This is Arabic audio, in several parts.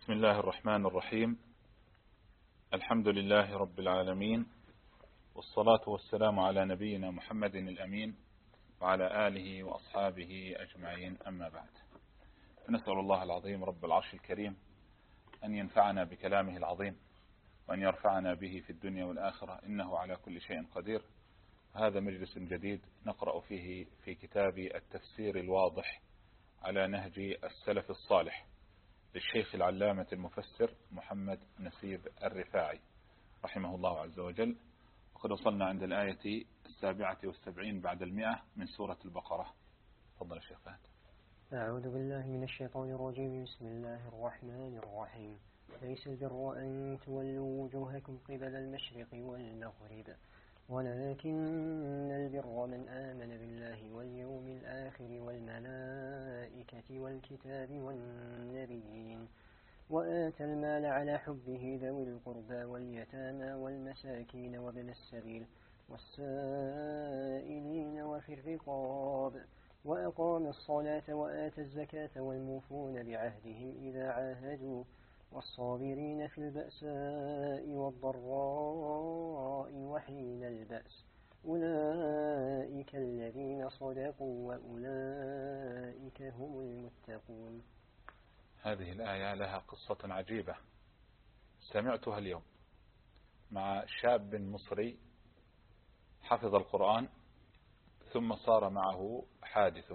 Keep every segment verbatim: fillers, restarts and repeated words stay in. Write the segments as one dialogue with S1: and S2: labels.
S1: بسم الله الرحمن الرحيم. الحمد لله رب العالمين، والصلاة والسلام على نبينا محمد الأمين وعلى آله وأصحابه أجمعين، أما بعد. نسأل الله العظيم رب العرش الكريم أن ينفعنا بكلامه العظيم وأن يرفعنا به في الدنيا والآخرة، إنه على كل شيء قدير. هذا مجلس جديد نقرأ فيه في كتاب التفسير الواضح على نهج السلف الصالح للشيخ العلامة المفسر محمد نسيب الرفاعي رحمه الله عز وجل. وقد وصلنا عند الآية السابعة والسبعين بعد المئة من سورة البقرة. تفضل الشيخ فهد.
S2: أعوذ بالله من الشيطان الرجيم. بسم الله الرحمن الرحيم. ليس البر أن تولوا وجوهكم قبل المشرق والمغرب، ولكن البر من آمن بالله واليوم الآخر والملائكة والكتاب والنبيين، وآتى المال على حبه ذوي القربى واليتامى والمساكين وابن السبيل والسائلين وفي الرقاب، وأقام الصلاة وآتى الزكاة والموفون بعهدهم إذا عاهدوا، والصابرين في البأساء والضراء وحين البأس، أولئك الذين صدقوا وأولئك هم المتقون.
S1: هذه الآية لها قصة عجيبة سمعتها اليوم مع شاب مصري حفظ القرآن ثم صار معه حادث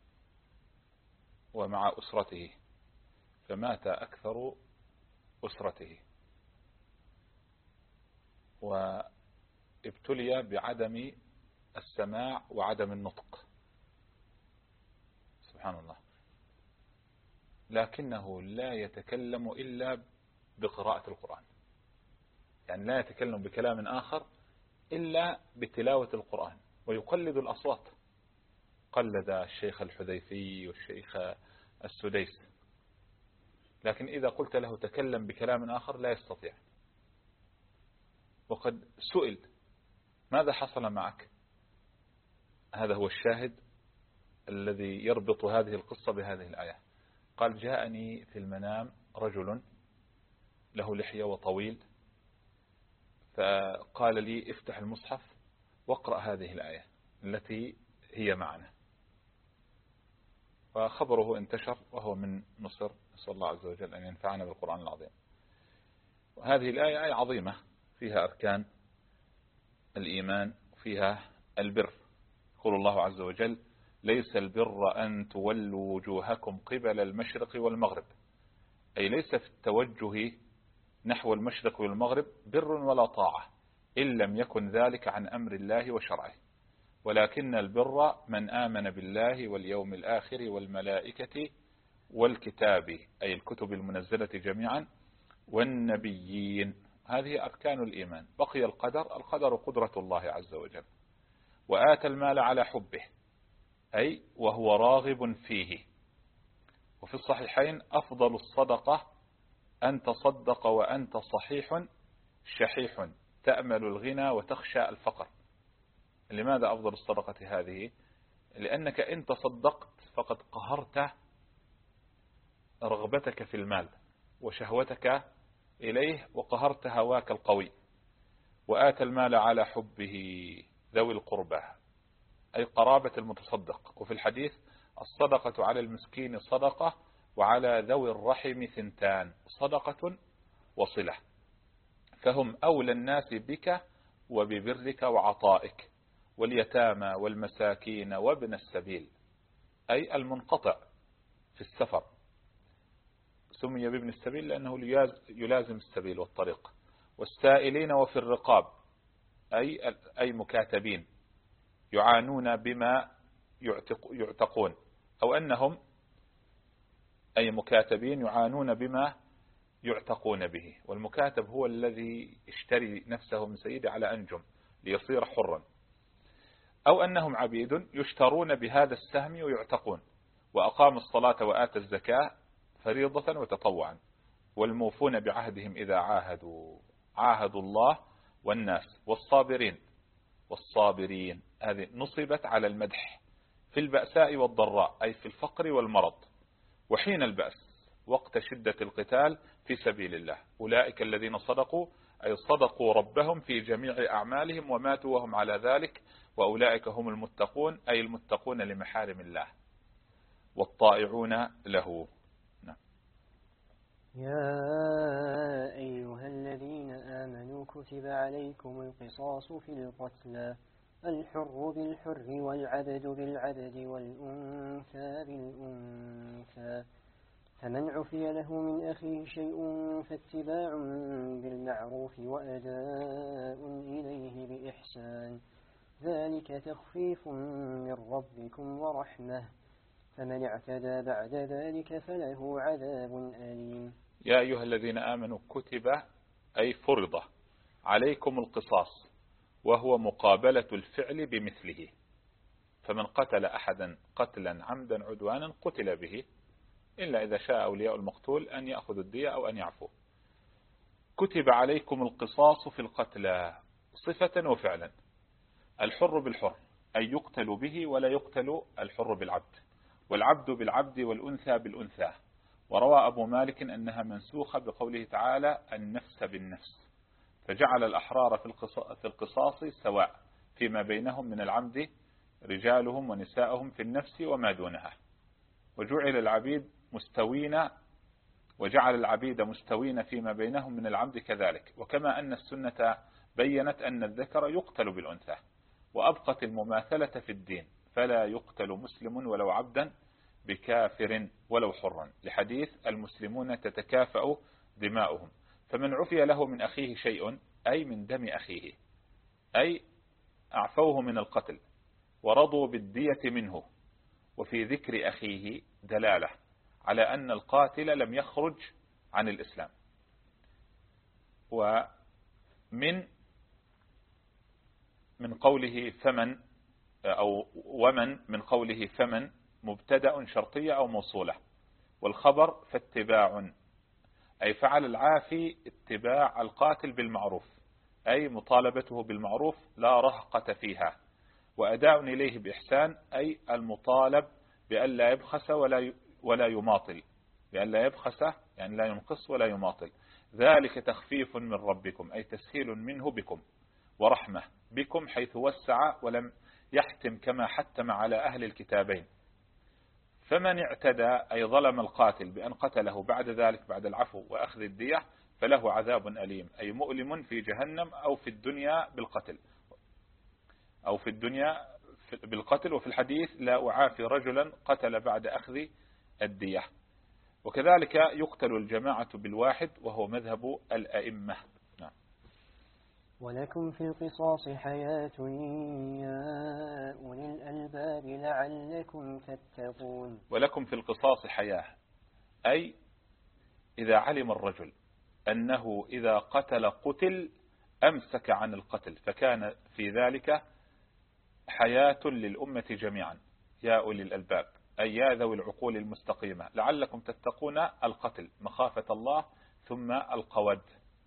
S1: ومع أسرته، فمات أكثر أسرته، وابتلي بعدم السماع وعدم النطق. سبحان الله. لكنه لا يتكلم إلا بقراءة القرآن، يعني لا يتكلم بكلام آخر إلا بتلاوة القرآن، ويقلد الأصوات. قلد الشيخ الحذيفي والشيخ السديس، لكن إذا قلت له تكلم بكلام آخر لا يستطيع. وقد سئل ماذا حصل معك؟ هذا هو الشاهد الذي يربط هذه القصة بهذه الآية. قال: جاءني في المنام رجل له لحية وطويل، فقال لي افتح المصحف واقرأ هذه الآية التي هي معنا. وخبره انتشر وهو من مصر، نسأل الله عز وجل أن ينفعنا بالقرآن العظيم. وهذه الآية آية عظيمة فيها أركان الإيمان وفيها البر. يقول الله عز وجل: ليس البر أن تولوا وجوهكم قبل المشرق والمغرب، أي ليس في التوجه نحو المشرق والمغرب بر ولا طاعة إن لم يكن ذلك عن أمر الله وشرعه، ولكن البر من آمن بالله واليوم الآخر والملائكة والكتاب، أي الكتب المنزلة جميعا، والنبيين. هذه أركان الإيمان. بقي القدر. القدر قدرة الله عز وجل. وآتى المال على حبه، أي وهو راغب فيه. وفي الصحيحين: أفضل الصدقة أن تصدق وأنت صحيح شحيح تأمل الغنى وتخشى الفقر. لماذا أفضل الصدقة هذه؟ لأنك إن تصدقت فقد قهرت رغبتك في المال وشهوتك إليه وقهرت هواك القوي. وآتى المال على حبه ذوي القربى، أي قرابة المتصدق. وفي الحديث: الصدقة على المسكين صدقة وعلى ذوي الرحم ثنتان، صدقة وصلة، فهم أولى الناس بك وببرك وعطائك. واليتامى والمساكين وابن السبيل، أي المنقطع في السفر، سمي بابن السبيل لأنه يلازم السبيل والطريق. والسائلين وفي الرقاب، أي أي مكاتبين يعانون بما يعتقون، أو أنهم أي مكاتبين يعانون بما يعتقون به. والمكاتب هو الذي يشتري نفسه من سيده على أنجم ليصير حرا، أو أنهم عبيد يشترون بهذا السهم ويعتقون. وأقام الصلاة وآتى الزكاة فريضة وتطوعا. والموفون بعهدهم إذا عاهدوا عاهدوا الله والناس. والصابرين، والصابرين هذه نصبت على المدح في البأساء والضراء، أي في الفقر والمرض. وحين البأس، وقت شدة القتال في سبيل الله. أولئك الذين صدقوا أي صدقوا ربهم في جميع أعمالهم وماتوا وهم على ذلك، وأولئك هم المتقون أي المتقون لمحارم الله والطائعون له. نعم.
S2: يا أيها الذين آمنوا كتب عليكم القصاص في القتلى الحر بالحر والعبد بالعبد والأنثى بالأنثى، فمن عفي له من أخيه شيء فاتباع بالمعروف وأداء إليه بإحسان، ذلك تخفيف من ربكم ورحمة، فمن اعتدى بعد ذلك فله عذاب أليم.
S1: يا أيها الذين آمنوا كتب أي فرض عليكم القصاص، وهو مقابلة الفعل بمثله، فمن قتل أحدا قتلا عمدا عدوانا قتل به، إلا إذا شاء أولياء المقتول أن يأخذوا الدية أو أن يعفوا. كتب عليكم القصاص في القتلى صفة وفعلا. الحر بالحر أي يقتل به ولا يقتل الحر بالعبد، والعبد بالعبد والأنثى بالأنثى. وروى أبو مالك أنها منسوخة بقوله تعالى النفس بالنفس، فجعل الأحرار في القصاص سواء فيما بينهم من العمد رجالهم ونساءهم في النفس وما دونها، وجعل العبيد مستوين وجعل العبيد مستوين فيما بينهم من العمد كذلك. وكما أن السنة بينت أن الذكر يقتل بالأنثى، وأبقت المماثلة في الدين، فلا يقتل مسلم ولو عبدا بكافر ولو حرا، لحديث المسلمون تتكافأ دماؤهم. فمن عفي له من أخيه شيء أي من دم أخيه، أي أعفوه من القتل ورضوا بالدية منه. وفي ذكر أخيه دلالة على أن القاتل لم يخرج عن الإسلام. ومن من قوله فمن أو ومن من قوله فمن مبتدأ شرطية أو موصولة، والخبر فاتباع أي فعل العافي اتباع القاتل بالمعروف، أي مطالبته بالمعروف لا رهقة فيها، وأداء إليه بإحسان أي المطالب بأن لا يبخس ولا ولا يماطل، بأن لا يبخس يعني لا ينقص ولا يماطل. ذلك تخفيف من ربكم أي تسهيل منه بكم، ورحمة بكم حيث وسع ولم يحتم كما حتم على أهل الكتابين. فمن اعتدى أي ظلم القاتل بأن قتله بعد ذلك بعد العفو وأخذ الدية فله عذاب أليم أي مؤلم في جهنم أو في الدنيا بالقتل أو في الدنيا بالقتل. وفي الحديث لا أعافي رجلا قتل بعد أخذ الدية. وكذلك يقتل الجماعة بالواحد وهو مذهب الأئمة. نعم.
S2: ولكم في القصاص حياة يا أولي الألباب لعلكم تتقون.
S1: ولكم في القصاص حياة أي إذا علم الرجل أنه إذا قتل قتل أمسك عن القتل، فكان في ذلك حياة للأمة جميعا يا أولي الألباب أي يا ذوي العقول المستقيمة لعلكم تتقون القتل مخافة الله ثم القود.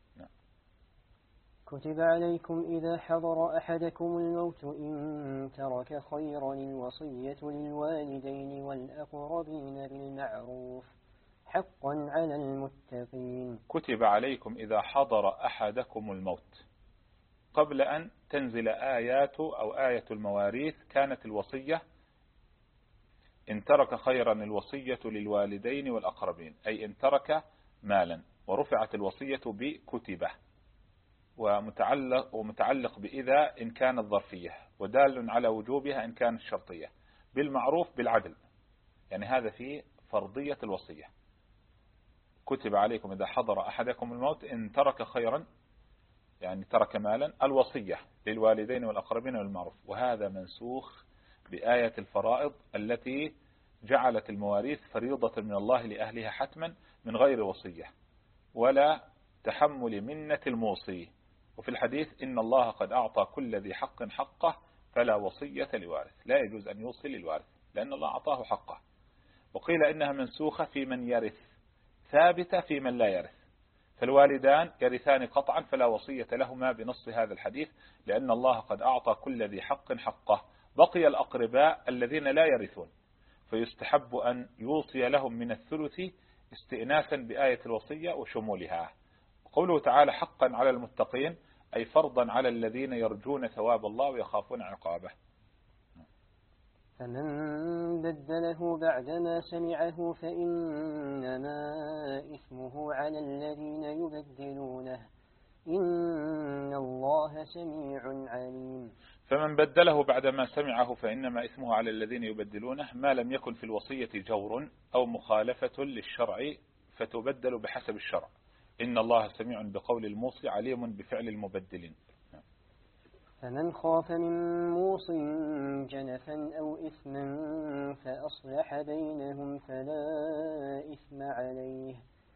S2: كتب عليكم إذا حضر أحدكم الموت إن ترك خيرا الوصية للوالدين والأقربين بالمعروف حقا على المتقين.
S1: كتب عليكم إذا حضر أحدكم الموت. قبل أن تنزل آيات أو آية المواريث كانت الوصية إن ترك خيرا الوصية للوالدين والأقربين أي إن ترك مالا، ورفعت الوصية بكتبه، ومتعلق, ومتعلق بإذا إن كانت ظرفية، ودال على وجوبها إن كانت شرطية، بالمعروف بالعدل، يعني هذا في فرضية الوصية. كتب عليكم إذا حضر أحدكم الموت إن ترك خيرا يعني ترك مالا الوصية للوالدين والأقربين بالمعروف، وهذا منسوخ بآية الفرائض التي جعلت المواريث فريضة من الله لأهلها حتما من غير وصية ولا تحمل منة الموصي. وفي الحديث إن الله قد أعطى كل ذي حق حقه فلا وصية لوارث، لا يجوز أن يوصي للوارث لأن الله أعطاه حقه. وقيل إنها منسوخة في من يرث ثابتة في من لا يرث، فالوالدان يرثان قطعا فلا وصية لهما بنص هذا الحديث لأن الله قد أعطى كل ذي حق حقه. بقي الأقرباء الذين لا يرثون فيستحب أن يوصي لهم من الثلث استئناسا بآية الوصية وشمولها. قوله تعالى حقا على المتقين أي فرضا على الذين يرجون ثواب الله ويخافون عقابه.
S2: فمن بدله بعدما سمعه فإنما إثمه على الذين يبدلونه إن الله سميع عليم.
S1: فمن بدله بعدما سمعه فإنما إثمه على الذين يبدلونه ما لم يكن في الوصية جور أو مخالفة للشرع فتبدل بحسب الشرع. إن الله سميع بقول الموصي عليم بفعل المبدلين.
S2: فمن خاف من موص جنفا أو إثما فأصلح بينهم فلا إثم عليه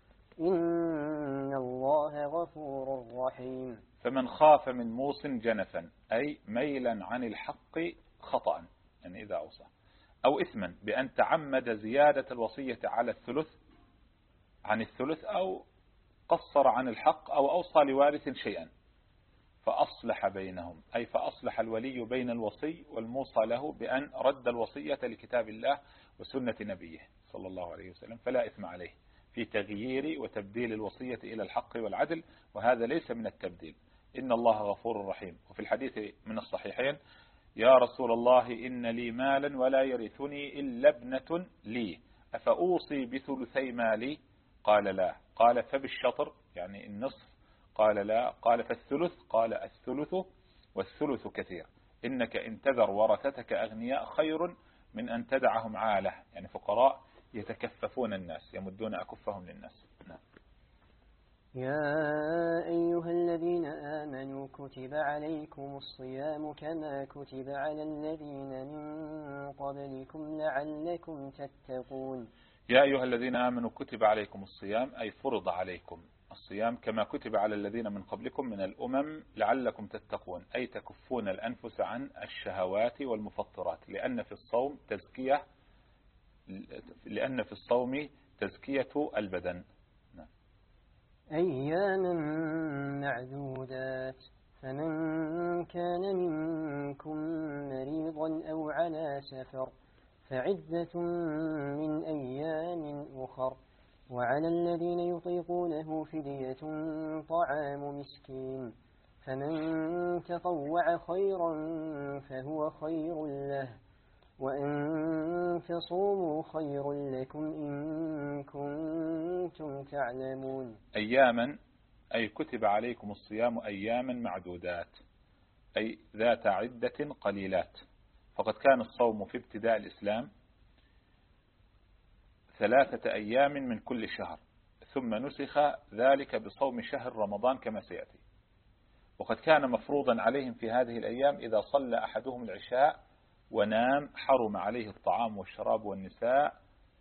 S2: إن الله غفور رحيم.
S1: فمن خاف من موص جنفا أي ميلا عن الحق خطأ يعني إذا أوصى أو إثما بأن تعمد زيادة الوصية على الثلث عن الثلث أو قصر عن الحق أو أوصى لوارث شيئا فأصلح بينهم أي فأصلح الولي بين الوصي والموصى له بأن رد الوصية لكتاب الله وسنة نبيه صلى الله عليه وسلم فلا إثم عليه في تغيير وتبديل الوصية إلى الحق والعدل، وهذا ليس من التبديل. إن الله غفور رحيم. وفي الحديث من الصحيحين يا رسول الله إن لي مالا ولا يرثني إلا ابنة لي أفأوصي بثلثي مالي؟ قال لا. قال فبالشطر يعني النصف؟ قال لا. قال فالثلث؟ قال الثلث والثلث كثير إنك إن تذر ورثتك أغنياء خير من أن تدعهم عالة يعني فقراء يتكففون الناس يمدون أكفهم للناس. نعم.
S2: يا أيها الذين آمنوا كتب عليكم الصيام كما كتب على الذين من قبلكم لعلكم تتقون.
S1: يا أيها الذين آمنوا كتب عليكم الصيام أي فرض عليكم الصيام كما كتب على الذين من قبلكم من الأمم لعلكم تتقون أي تكفون الأنفس عن الشهوات والمفطرات لأن في الصوم تزكية لأن في الصوم تزكية البدن.
S2: أياما معدودات فمن كان منكم مريضا أو على سفر فعدة من أيام أخر وعلى الذين يطيقونه فدية طعام مسكين فمن تطوع خيرا فهو خير له وأن تصوموا خير لكم إن كنتم تعلمون.
S1: أياما أي كتب عليكم الصيام أياما معدودات أي ذات عدة قليلات. فقد كان الصوم في ابتداء الإسلام ثلاثة أيام من كل شهر ثم نسخ ذلك بصوم شهر رمضان كما سيأتي. وقد كان مفروضا عليهم في هذه الأيام إذا صلى أحدهم العشاء ونام حرم عليه الطعام والشراب والنساء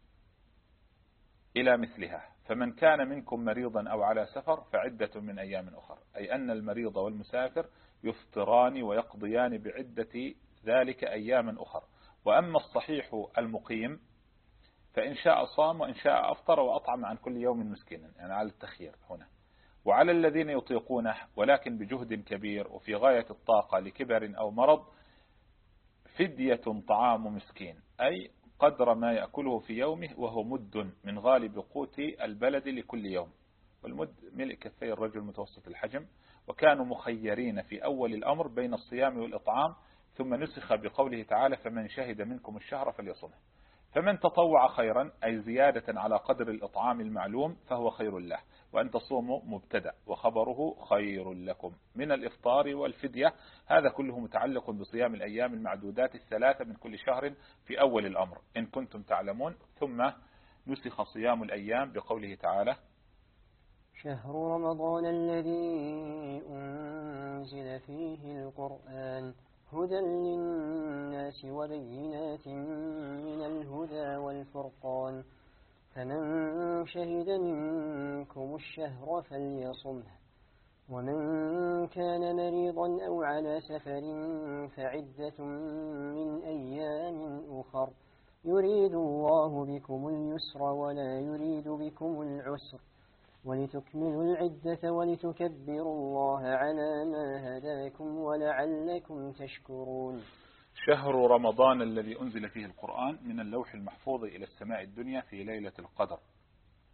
S1: إلى مثلها. فمن كان منكم مريضا أو على سفر فعدة من أيام أخر أي أن المريض والمسافر يفطران ويقضيان بعدة ذلك أياما أخر. وأما الصحيح المقيم فإن شاء صام وإن شاء أفطر وأطعم عن كل يوم مسكينا يعني على التخيير هنا. وعلى الذين يطيقونه ولكن بجهد كبير وفي غاية الطاقة لكبر أو مرض فدية طعام مسكين أي قدر ما يأكله في يومه وهو مد من غالب قوت البلد لكل يوم والمد ملء كفي الرجل متوسط الحجم. وكانوا مخيرين في أول الأمر بين الصيام والإطعام ثم نسخ بقوله تعالى فمن شهد منكم الشهر فليصمه. فمن تطوع خيرا أي زيادة على قدر الإطعام المعلوم فهو خير له وأن تصوموا مبتدأ وخبره خير لكم من الإفطار والفدية. هذا كله متعلق بصيام الأيام المعدودات الثلاثة من كل شهر في أول الأمر إن كنتم تعلمون. ثم نسخ صيام الأيام بقوله تعالى
S2: شهر رمضان الذي أنزل فيه القرآن هدى للناس وبينات من الهدى والفرقان فمن شهد منكم الشهر فليصمه ومن كان مريضا أو على سفر فعدة من أيام أخر يريد الله بكم اليسر ولا يريد بكم العسر ولتكملوا العدة ولتكبروا الله على ما هداكم ولعلكم تشكرون.
S1: شهر رمضان الذي أنزل فيه القرآن من اللوح المحفوظ إلى السماء الدنيا في ليلة القدر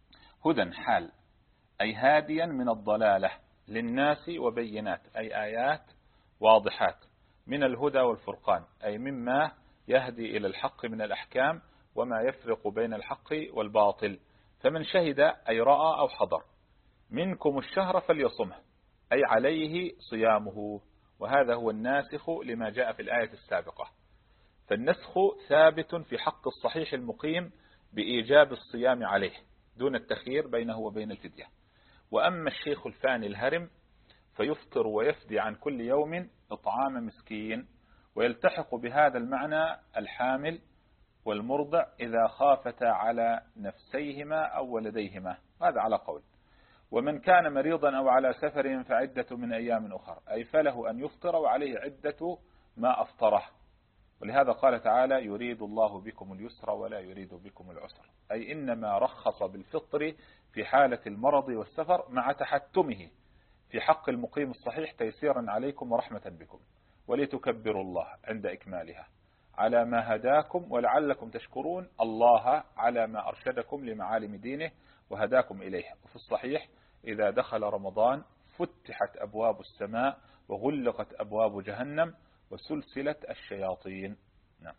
S1: هدى حال أي هاديا من الضلالة للناس وبينات أي آيات واضحات من الهدى والفرقان أي مما يهدي إلى الحق من الأحكام وما يفرق بين الحق والباطل. فمن شهد أي رأى أو حضر منكم الشهر فليصمه أي عليه صيامه، وهذا هو الناسخ لما جاء في الآية السابقة. فالنسخ ثابت في حق الصحيح المقيم بإيجاب الصيام عليه دون التخيير بينه وبين الفدية. وأما الشيخ الفاني الهرم فيفطر ويفدي عن كل يوم إطعام مسكين، ويلتحق بهذا المعنى الحامل والمرضع إذا خافتا على نفسيهما أو ولديهما، هذا على قول. ومن كان مريضا أو على سفر فعدة من أيام أخر أي فله أن يفطر وعليه عدة ما أفطره. ولهذا قال تعالى يريد الله بكم اليسر ولا يريد بكم العسر، أي إنما رخص بالفطر في حالة المرض والسفر مع تحتمه في حق المقيم الصحيح تيسيرا عليكم ورحمة بكم، ولتكبروا الله عند إكمالها على ما هداكم ولعلكم تشكرون الله على ما أرشدكم لمعالم دينه وهداكم إليه. وفي الصحيح إذا دخل رمضان فتحت أبواب السماء وغلقت أبواب جهنم وسلسلة الشياطين. نعم.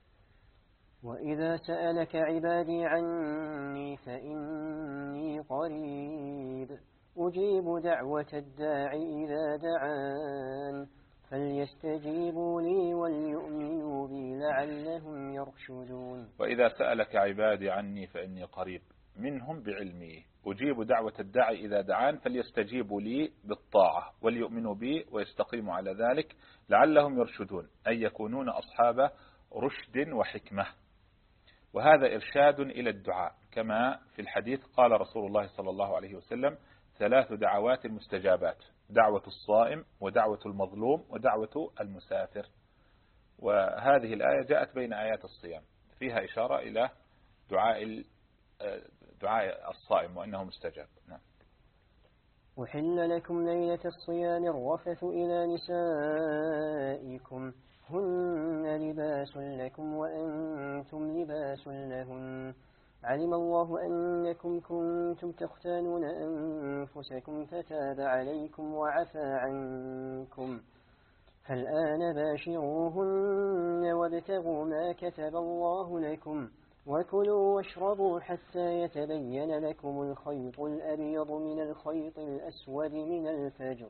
S2: وإذا سألك عبادي عني فإني قريب أجيب دعوة الداعي إذا دعان فليستجيبوا لي وليؤمنوا بي لعلهم يرشدون.
S1: وإذا سألك عبادي عني فإني قريب منهم بعلمي أجيب دعوة الداعي إذا دعان فليستجيبوا لي بالطاعة وليؤمنوا بي ويستقيموا على ذلك لعلهم يرشدون أي يكونون أصحاب رشد وحكمة. وهذا إرشاد إلى الدعاء كما في الحديث قال رسول الله صلى الله عليه وسلم ثلاث دعوات مستجابات: دعوة الصائم ودعوة المظلوم ودعوة المسافر. وهذه الآية جاءت بين آيات الصيام فيها إشارة إلى دعاء دعاء الصائم وأنه مستجاب. نعم.
S2: أحل لكم ليلة الصيام الرفث إلى نسائكم هن لباس لكم وأنتم لباس لهن علم الله أنكم كنتم تختانون أنفسكم فتاب عليكم وعفى عنكم فالآن باشروهن وابتغوا ما كتب الله لكم وكلوا واشربوا حتى يتبين لكم الخيط الأبيض من الخيط الأسود من الفجر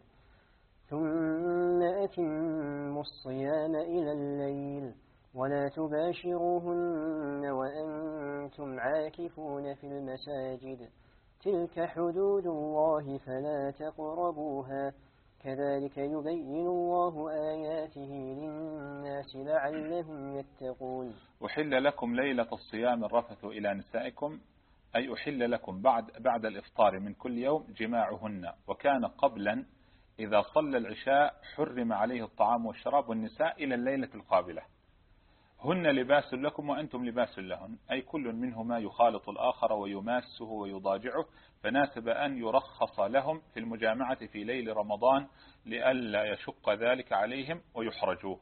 S2: ثم أتموا الصيام إلى الليل ولا تباشروهن وأنتم عاكفون في المساجد تلك حدود الله فلا تقربوها كذلك يبين الله آياته للناس لعلهم يتقون.
S1: أحل لكم ليلة الصيام الرفث إلى نسائكم أي أحل لكم بعد, بعد الإفطار من كل يوم جماعهن. وكان قبلا إذا صلى العشاء حرم عليه الطعام والشراب والنساء إلى الليلة القابلة. هن لباس لكم وأنتم لباس لهن أي كل منهما يخالط الآخر ويماسه ويضاجعه، فناسب أن يرخص لهم في المجامعة في ليل رمضان لئلا يشق ذلك عليهم ويحرجوه.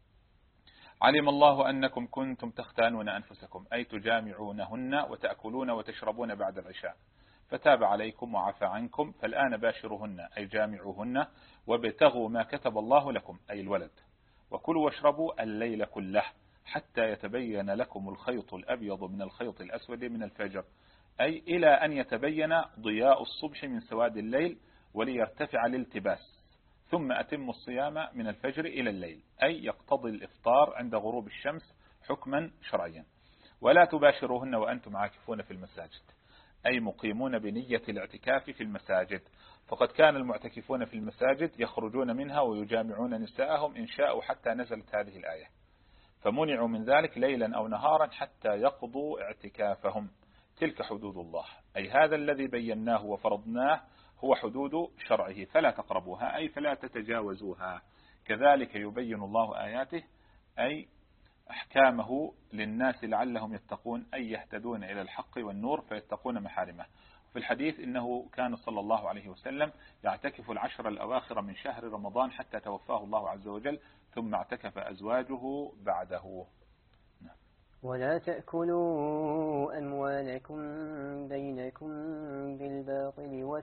S1: علم الله أنكم كنتم تختانون أنفسكم أي تجامعونهن وتأكلون وتشربون بعد العشاء فتاب عليكم وعفى عنكم فالآن باشروهن أي جامعوهن وابتغوا ما كتب الله لكم أي الولد وكلوا واشربوا الليل كله حتى يتبين لكم الخيط الأبيض من الخيط الأسود من الفجر أي إلى أن يتبين ضياء الصبح من سواد الليل وليرتفع الالتباس ثم أتم الصيام من الفجر إلى الليل أي يقتضي الإفطار عند غروب الشمس حكما شرعيا. ولا تباشروهن وأنتم عاكفون في المساجد أي مقيمون بنية الاعتكاف في المساجد، فقد كان المعتكفون في المساجد يخرجون منها ويجامعون نساءهم إن شاءوا حتى نزلت هذه الآية فمنعوا من ذلك ليلا أو نهارا حتى يقضوا اعتكافهم. تلك حدود الله أي هذا الذي بيناه وفرضناه هو حدود شرعه فلا تقربوها أي فلا تتجاوزوها. كذلك يبين الله آياته أي أحكامه للناس لعلهم يتقون أي يهتدون إلى الحق والنور فيتقون محارمه. في الحديث إنه كان صلى الله عليه وسلم يعتكف العشر الأواخر من شهر رمضان حتى توفاه الله عز وجل ثم اعتكف أزواجه بعده.
S2: ولا تأكلوا أموالكم بينكم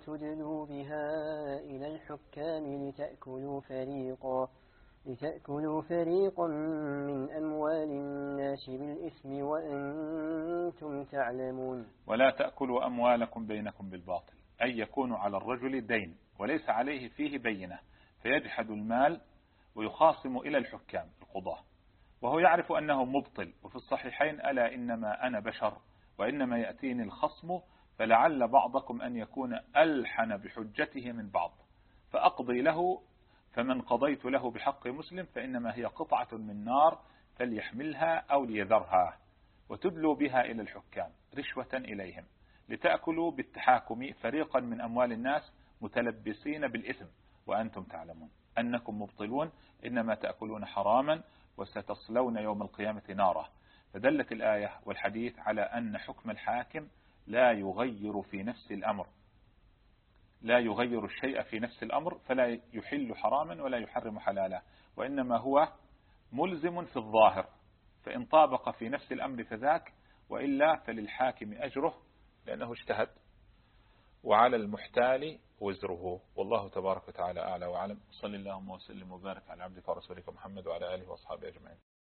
S2: وتدلوا بها إلى الحكام لتأكلوا فريقا لتأكلوا فريقا من أموال الناس بالإثم وأنتم تعلمون.
S1: ولا تأكلوا أموالكم بينكم بالباطل، أي يكون على الرجل دين وليس عليه فيه بينة فيجحد المال ويخاصم إلى الحكام القضاة وهو يعرف أنه مبطل. وفي الصحيحين ألا إنما أنا بشر وإنما يأتيني الخصم فلعل بعضكم أن يكون ألحن بحجته من بعض فأقضي له، فمن قضيت له بحق مسلم فإنما هي قطعة من نار فليحملها أو ليذرها. وتدلوا بها إلى الحكام رشوة إليهم لتأكلوا بالتحاكم فريقا من أموال الناس متلبسين بالإثم وأنتم تعلمون أنكم مبطلون إنما تأكلون حراما وستصلون يوم القيامة نارا. فدلت الآية والحديث على أن حكم الحاكم لا يغير في نفس الأمر لا يغير الشيء في نفس الأمر فلا يحل حراما ولا يحرم حلالا، وإنما هو ملزم في الظاهر، فإن طابق في نفس الأمر فذاك، وإلا فللحاكم أجره لأنه اجتهد وعلى المحتال وزره. والله تبارك وتعالى أعلى وأعلم. صلى اللهم وسلم وبارك على عبدك ورسولك محمد وعلى آله وأصحابه أجمعين.